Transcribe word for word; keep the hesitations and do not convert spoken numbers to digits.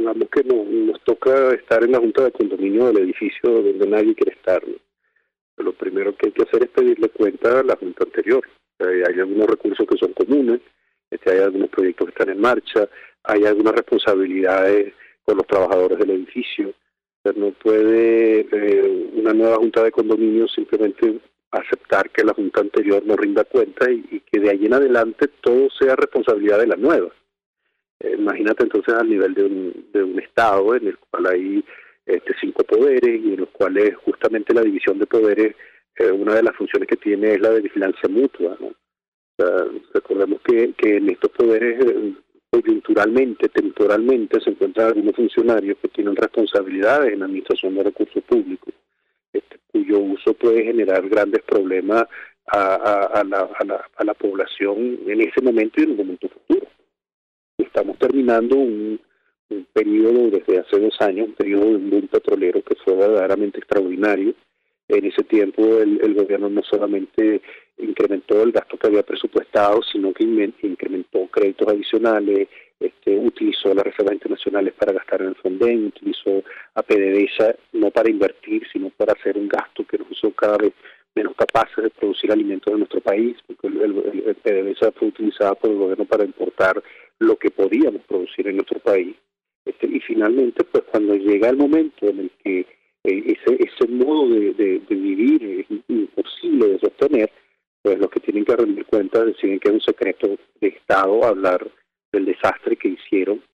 digamos que nos, nos toca estar en la junta de condominio del edificio donde nadie quiere estar, ¿no? Lo primero que hay que hacer es pedirle cuenta a la junta anterior. Eh, hay algunos recursos que son comunes, este, hay algunos proyectos que están en marcha, hay algunas responsabilidades con los trabajadores del edificio. O sea, no puede eh, una nueva junta de condominio simplemente aceptar que la junta anterior no rinda cuenta y, y que de ahí en adelante todo sea responsabilidad de la nueva. Eh, imagínate entonces al nivel de un, de un Estado en el cual hay este, cinco poderes y en los cuales justamente la división de poderes, eh, una de las funciones que tiene es la de vigilancia mutua, ¿no? O sea, recordemos que, que en estos poderes eh, coyunturalmente, temporalmente, se encuentran algunos funcionarios que tienen responsabilidades en la administración de recursos públicos, este, cuyo uso puede generar grandes problemas a, a, a, la, a, la, a la población en ese momento y en un momento futuro. Estamos terminando un, un periodo desde hace dos años, un periodo de un boom petrolero que fue verdaderamente extraordinario. En ese tiempo el, el gobierno no solamente incrementó el gasto que había presupuestado, sino que incrementó créditos adicionales, este, utilizó las reservas internacionales para gastar en el Fonden, utilizó a PDVSA no para invertir, sino para hacer un gasto que nos hizo cada vez menos capaces de producir alimentos en nuestro país, porque el, el, el PDVSA fue utilizado por el gobierno para importar lo que podíamos producir en nuestro país. Este, y finalmente, pues cuando llega el momento en el que eh, ese, ese modo de, de, de vivir es imposible de sostener, pues los que tienen que rendir cuentas deciden que es un secreto de Estado hablar del desastre que hicieron